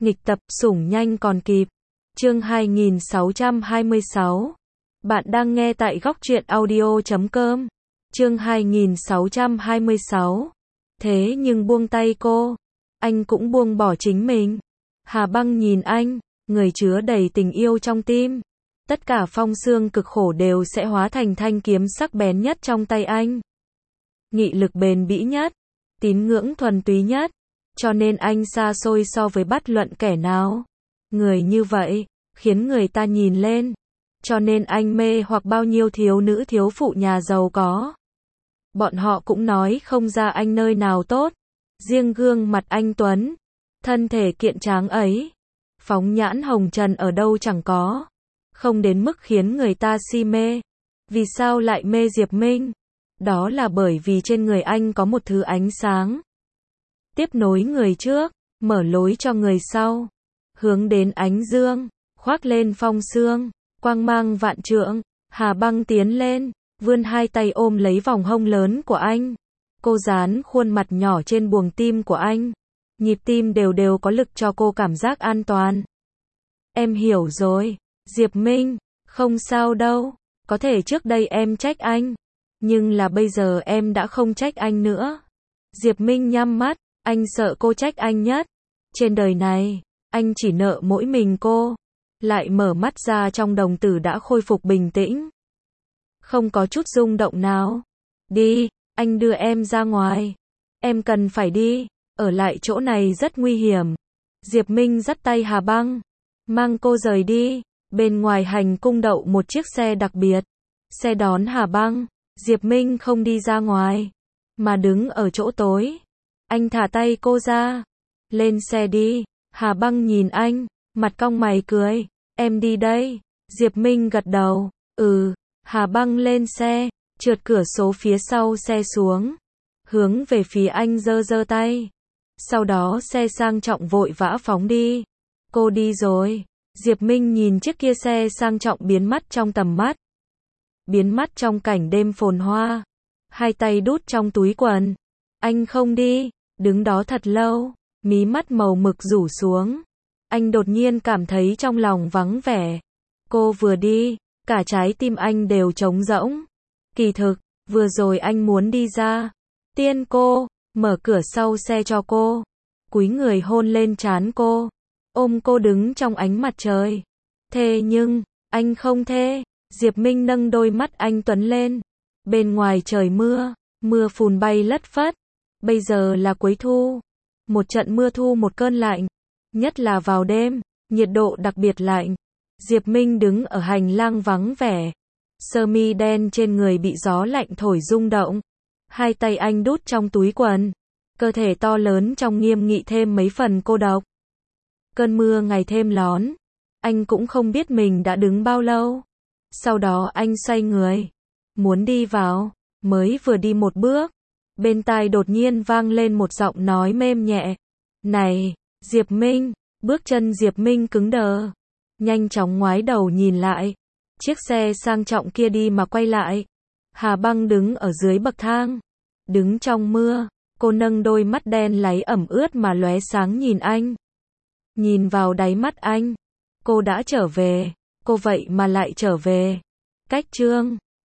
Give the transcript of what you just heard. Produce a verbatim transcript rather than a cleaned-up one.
Nghịch tập, sủng nhanh còn kịp. Chương hai nghìn sáu trăm hai mươi sáu. Bạn đang nghe tại góc truyện audio chấm com. Chương hai nghìn sáu trăm hai mươi sáu. Thế nhưng buông tay cô, anh cũng buông bỏ chính mình. Hà Băng nhìn anh, người chứa đầy tình yêu trong tim. Tất cả phong xương cực khổ đều sẽ hóa thành thanh kiếm sắc bén nhất trong tay anh. Nghị lực bền bỉ nhất, tín ngưỡng thuần túy nhất, cho nên anh xa xôi so với bất luận kẻ nào. Người như vậy, khiến người ta nhìn lên, cho nên anh mê hoặc bao nhiêu thiếu nữ thiếu phụ nhà giàu có. Bọn họ cũng nói không ra anh nơi nào tốt, riêng gương mặt anh tuấn, thân thể kiện tráng ấy, phóng nhãn hồng trần ở đâu chẳng có, không đến mức khiến người ta si mê. Vì sao lại mê Diệp Minh? Đó là bởi vì trên người anh có một thứ ánh sáng, tiếp nối người trước, mở lối cho người sau, hướng đến ánh dương, khoác lên phong sương, quang mang vạn trượng. Hà Băng tiến lên, vươn hai tay ôm lấy vòng hông lớn của anh. Cô dán khuôn mặt nhỏ trên buồng tim của anh, nhịp tim đều đều có lực cho cô cảm giác an toàn. Em hiểu rồi, Diệp Minh, không sao đâu, có thể trước đây em trách anh, nhưng là bây giờ em đã không trách anh nữa. Diệp Minh nhắm mắt, anh sợ cô trách anh nhất. Trên đời này, anh chỉ nợ mỗi mình cô. Lại mở mắt ra, trong đồng tử đã khôi phục bình tĩnh, không có chút rung động nào. Đi, anh đưa em ra ngoài. Em cần phải đi, ở lại chỗ này rất nguy hiểm. Diệp Minh dắt tay Hà Băng, mang cô rời đi. Bên ngoài hành cung đậu một chiếc xe đặc biệt, xe đón Hà Băng. Diệp Minh không đi ra ngoài, mà đứng ở chỗ tối. Anh thả tay cô ra. Lên xe đi. Hà Băng nhìn anh, mặt cong mày cười. Em đi đây. Diệp Minh gật đầu. Ừ. Hà Băng lên xe, trượt cửa sổ phía sau xe xuống, hướng về phía anh giơ giơ tay. Sau đó xe sang trọng vội vã phóng đi. Cô đi rồi. Diệp Minh nhìn chiếc kia xe sang trọng biến mất trong tầm mắt, biến mất trong cảnh đêm phồn hoa. Hai tay đút trong túi quần. Anh không đi, đứng đó thật lâu, mí mắt màu mực rủ xuống. Anh đột nhiên cảm thấy trong lòng vắng vẻ. Cô vừa đi, cả trái tim anh đều trống rỗng. Kỳ thực, vừa rồi anh muốn đi ra, tiên cô, mở cửa sau xe cho cô, cúi người hôn lên trán cô, ôm cô đứng trong ánh mặt trời. Thế nhưng, anh không thế. Diệp Minh nâng đôi mắt anh tuấn lên. Bên ngoài trời mưa, mưa phùn bay lất phất. Bây giờ là cuối thu, một trận mưa thu một cơn lạnh, nhất là vào đêm, nhiệt độ đặc biệt lạnh. Diệp Minh đứng ở hành lang vắng vẻ, sơ mi đen trên người bị gió lạnh thổi rung động. Hai tay anh đút trong túi quần, cơ thể to lớn trong nghiêm nghị thêm mấy phần cô độc. Cơn mưa ngày thêm lón, anh cũng không biết mình đã đứng bao lâu. Sau đó anh xoay người, muốn đi vào, mới vừa đi một bước, bên tai đột nhiên vang lên một giọng nói mềm nhẹ. Này, Diệp Minh. Bước chân Diệp Minh cứng đờ, nhanh chóng ngoái đầu nhìn lại. Chiếc xe sang trọng kia đi mà quay lại. Hà Băng đứng ở dưới bậc thang, đứng trong mưa, cô nâng đôi mắt đen láy ẩm ướt mà lóe sáng nhìn anh. Nhìn vào đáy mắt anh, cô đã trở về, cô vậy mà lại trở về. Cách chương